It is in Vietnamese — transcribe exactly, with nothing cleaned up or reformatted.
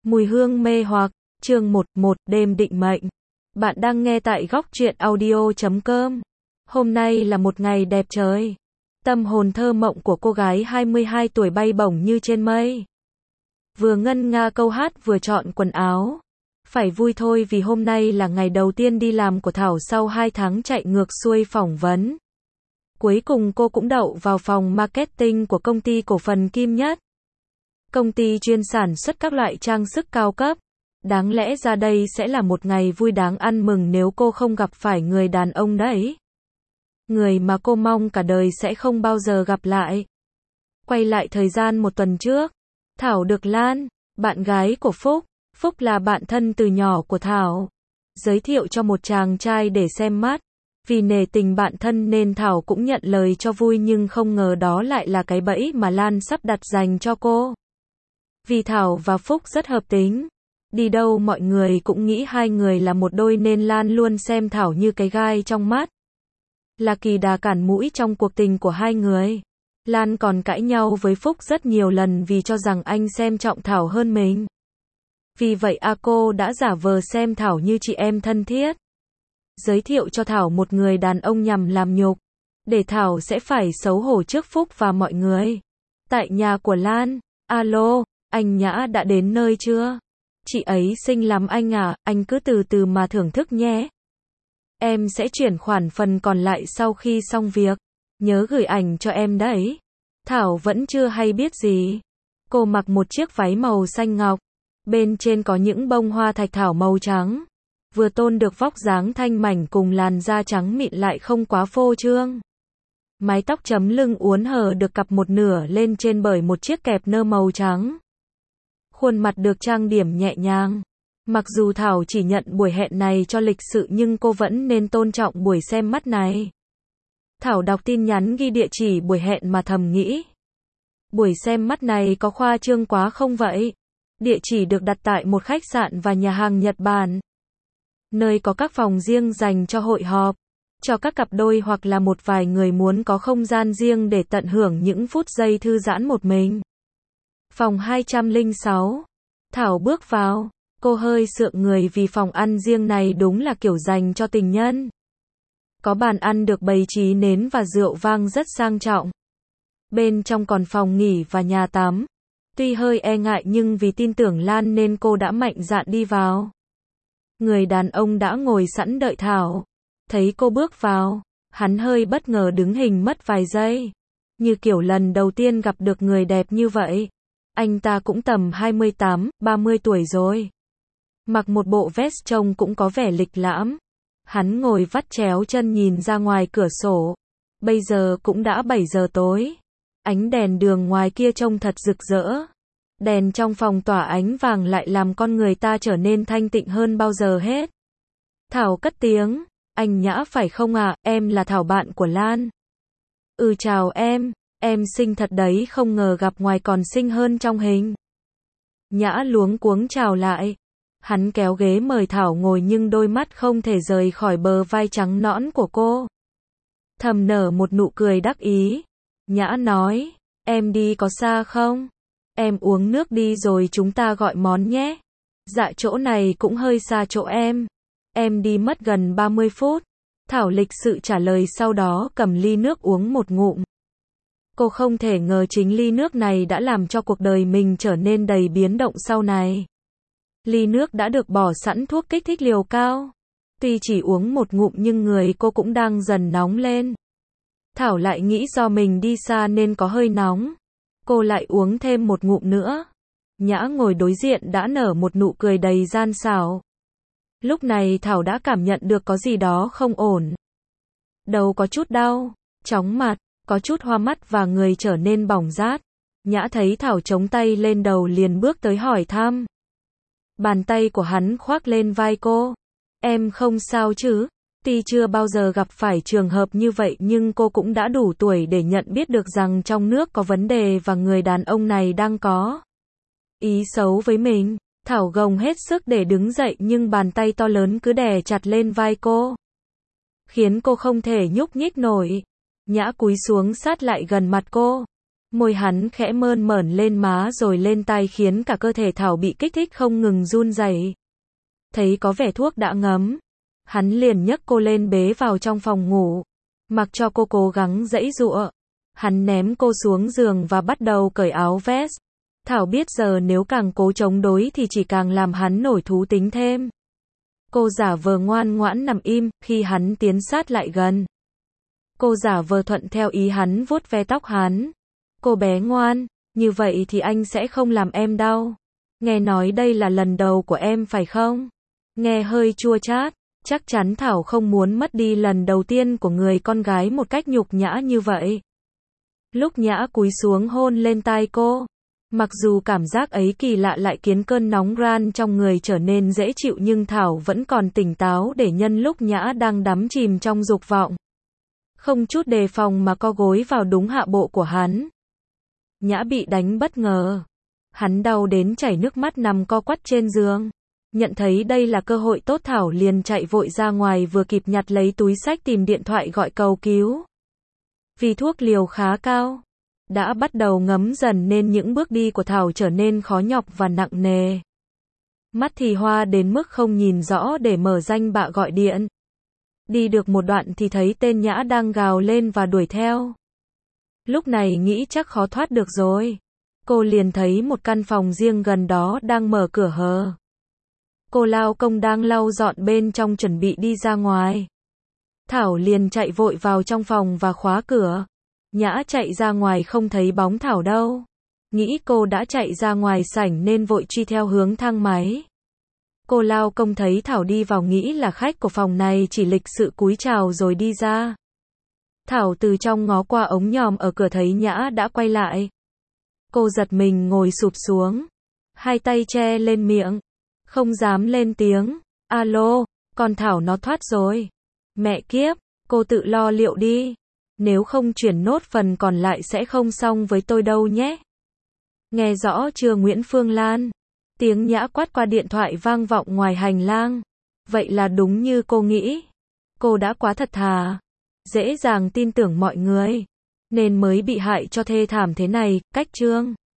Mùi hương mê hoặc, chương một một, đêm định mệnh. Bạn đang nghe tại góc truyện audio chấm com. Hôm nay là một ngày đẹp trời. Tâm hồn thơ mộng của cô gái hai mươi hai tuổi bay bổng như trên mây. Vừa ngân nga câu hát vừa chọn quần áo. Phải vui thôi vì hôm nay là ngày đầu tiên đi làm của Thảo sau hai tháng chạy ngược xuôi phỏng vấn. Cuối cùng cô cũng đậu vào phòng marketing của công ty cổ phần Kim Nhất. Công ty chuyên sản xuất các loại trang sức cao cấp. Đáng lẽ ra đây sẽ là một ngày vui đáng ăn mừng nếu cô không gặp phải người đàn ông đấy. Người mà cô mong cả đời sẽ không bao giờ gặp lại. Quay lại thời gian một tuần trước. Thảo được Lan, bạn gái của Phúc. Phúc là bạn thân từ nhỏ của Thảo. Giới thiệu cho một chàng trai để xem mắt. Vì nể tình bạn thân nên Thảo cũng nhận lời cho vui, nhưng không ngờ đó lại là cái bẫy mà Lan sắp đặt dành cho cô. Vì Thảo và Phúc rất hợp tính. Đi đâu mọi người cũng nghĩ hai người là một đôi nên Lan luôn xem Thảo như cái gai trong mắt. Là kỳ đà cản mũi trong cuộc tình của hai người. Lan còn cãi nhau với Phúc rất nhiều lần vì cho rằng anh xem trọng Thảo hơn mình. Vì vậy a cô đã giả vờ xem Thảo như chị em thân thiết. Giới thiệu cho Thảo một người đàn ông nhằm làm nhục. Để Thảo sẽ phải xấu hổ trước Phúc và mọi người. Tại nhà của Lan. Alo, anh Nhã đã đến nơi chưa? Chị ấy xinh lắm anh à, anh cứ từ từ mà thưởng thức nhé. Em sẽ chuyển khoản phần còn lại sau khi xong việc. Nhớ gửi ảnh cho em đấy. Thảo vẫn chưa hay biết gì. Cô mặc một chiếc váy màu xanh ngọc. Bên trên có những bông hoa thạch thảo màu trắng. Vừa tôn được vóc dáng thanh mảnh cùng làn da trắng mịn lại không quá phô trương. Mái tóc chấm lưng uốn hở được cặp một nửa lên trên bởi một chiếc kẹp nơ màu trắng. Khuôn mặt được trang điểm nhẹ nhàng. Mặc dù Thảo chỉ nhận buổi hẹn này cho lịch sự nhưng cô vẫn nên tôn trọng buổi xem mắt này. Thảo đọc tin nhắn ghi địa chỉ buổi hẹn mà thầm nghĩ. Buổi xem mắt này có khoa trương quá không vậy? Địa chỉ được đặt tại một khách sạn và nhà hàng Nhật Bản. Nơi có các phòng riêng dành cho hội họp, cho các cặp đôi hoặc là một vài người muốn có không gian riêng để tận hưởng những phút giây thư giãn một mình. Phòng hai trăm lẻ sáu. Thảo bước vào. Cô hơi sượng người vì phòng ăn riêng này đúng là kiểu dành cho tình nhân. Có bàn ăn được bày trí nến và rượu vang rất sang trọng. Bên trong còn phòng nghỉ và nhà tắm. Tuy hơi e ngại nhưng vì tin tưởng Lan nên cô đã mạnh dạn đi vào. Người đàn ông đã ngồi sẵn đợi Thảo. Thấy cô bước vào, hắn hơi bất ngờ đứng hình mất vài giây. Như kiểu lần đầu tiên gặp được người đẹp như vậy. Anh ta cũng tầm hai mươi tám, ba mươi tuổi rồi. Mặc một bộ vest trông cũng có vẻ lịch lãm. Hắn ngồi vắt chéo chân nhìn ra ngoài cửa sổ. Bây giờ cũng đã bảy giờ tối. Ánh đèn đường ngoài kia trông thật rực rỡ. Đèn trong phòng tỏa ánh vàng lại làm con người ta trở nên thanh tịnh hơn bao giờ hết. Thảo cất tiếng. Anh Nhã phải không ạ? À? Em là Thảo, bạn của Lan. Ừ chào em. Em xinh thật đấy, không ngờ gặp ngoài còn xinh hơn trong hình. Nhã luống cuống chào lại. Hắn kéo ghế mời Thảo ngồi nhưng đôi mắt không thể rời khỏi bờ vai trắng nõn của cô. Thầm nở một nụ cười đắc ý. Nhã nói, em đi có xa không? Em uống nước đi rồi chúng ta gọi món nhé. Dạ chỗ này cũng hơi xa chỗ em. Em đi mất gần ba mươi phút. Thảo lịch sự trả lời, sau đó cầm ly nước uống một ngụm. Cô không thể ngờ chính ly nước này đã làm cho cuộc đời mình trở nên đầy biến động sau này. Ly nước đã được bỏ sẵn thuốc kích thích liều cao. Tuy chỉ uống một ngụm nhưng người cô cũng đang dần nóng lên. Thảo lại nghĩ do mình đi xa nên có hơi nóng. Cô lại uống thêm một ngụm nữa. Nhã ngồi đối diện đã nở một nụ cười đầy gian xảo. Lúc này Thảo đã cảm nhận được có gì đó không ổn. Đầu có chút đau, chóng mặt, có chút hoa mắt và người trở nên bỏng rát. Nhã thấy Thảo chống tay lên đầu liền bước tới hỏi thăm. Bàn tay của hắn khoác lên vai cô. Em không sao chứ? Tuy chưa bao giờ gặp phải trường hợp như vậy nhưng cô cũng đã đủ tuổi để nhận biết được rằng trong nước có vấn đề và người đàn ông này đang có ý xấu với mình. Thảo gồng hết sức để đứng dậy nhưng bàn tay to lớn cứ đè chặt lên vai cô, khiến cô không thể nhúc nhích nổi. Nhã cúi xuống sát lại gần mặt cô. Môi hắn khẽ mơn mởn lên má rồi lên tai khiến cả cơ thể Thảo bị kích thích không ngừng run rẩy. Thấy có vẻ thuốc đã ngấm, hắn liền nhấc cô lên bế vào trong phòng ngủ, mặc cho cô cố gắng giãy giụa. Hắn ném cô xuống giường và bắt đầu cởi áo vest. Thảo biết giờ nếu càng cố chống đối thì chỉ càng làm hắn nổi thú tính thêm. Cô giả vờ ngoan ngoãn nằm im, khi hắn tiến sát lại gần. Cô giả vờ thuận theo ý hắn vuốt ve tóc hắn. Cô bé ngoan, như vậy thì anh sẽ không làm em đau. Nghe nói đây là lần đầu của em phải không? Nghe hơi chua chát, chắc chắn Thảo không muốn mất đi lần đầu tiên của người con gái một cách nhục nhã như vậy. Lúc Nhã cúi xuống hôn lên tai cô, mặc dù cảm giác ấy kỳ lạ lại khiến cơn nóng ran trong người trở nên dễ chịu nhưng Thảo vẫn còn tỉnh táo để nhân lúc Nhã đang đắm chìm trong dục vọng. Không chút đề phòng mà co gối vào đúng hạ bộ của hắn. Nhã bị đánh bất ngờ. Hắn đau đến chảy nước mắt nằm co quắp trên giường. Nhận thấy đây là cơ hội tốt Thảo liền chạy vội ra ngoài vừa kịp nhặt lấy túi xách tìm điện thoại gọi cầu cứu. Vì thuốc liều khá cao, đã bắt đầu ngấm dần nên những bước đi của Thảo trở nên khó nhọc và nặng nề. Mắt thì hoa đến mức không nhìn rõ để mở danh bạ gọi điện. Đi được một đoạn thì thấy tên Nhã đang gào lên và đuổi theo. Lúc này nghĩ chắc khó thoát được rồi. Cô liền thấy một căn phòng riêng gần đó đang mở cửa hờ. Cô lao công đang lau dọn bên trong chuẩn bị đi ra ngoài. Thảo liền chạy vội vào trong phòng và khóa cửa. Nhã chạy ra ngoài không thấy bóng Thảo đâu. Nghĩ cô đã chạy ra ngoài sảnh nên vội truy theo hướng thang máy. Cô lao công thấy Thảo đi vào nghĩ là khách của phòng này chỉ lịch sự cúi chào rồi đi ra. Thảo từ trong ngó qua ống nhòm ở cửa thấy Nhã đã quay lại. Cô giật mình ngồi sụp xuống. Hai tay che lên miệng. Không dám lên tiếng. Alo, con Thảo nó thoát rồi. Mẹ kiếp, cô tự lo liệu đi. Nếu không chuyển nốt phần còn lại sẽ không xong với tôi đâu nhé. Nghe rõ chưa Nguyễn Phương Lan? Tiếng Nhã quát qua điện thoại vang vọng ngoài hành lang. Vậy là đúng như cô nghĩ. Cô đã quá thật thà. Dễ dàng tin tưởng mọi người. Nên mới bị hại cho thê thảm thế này, cách chương.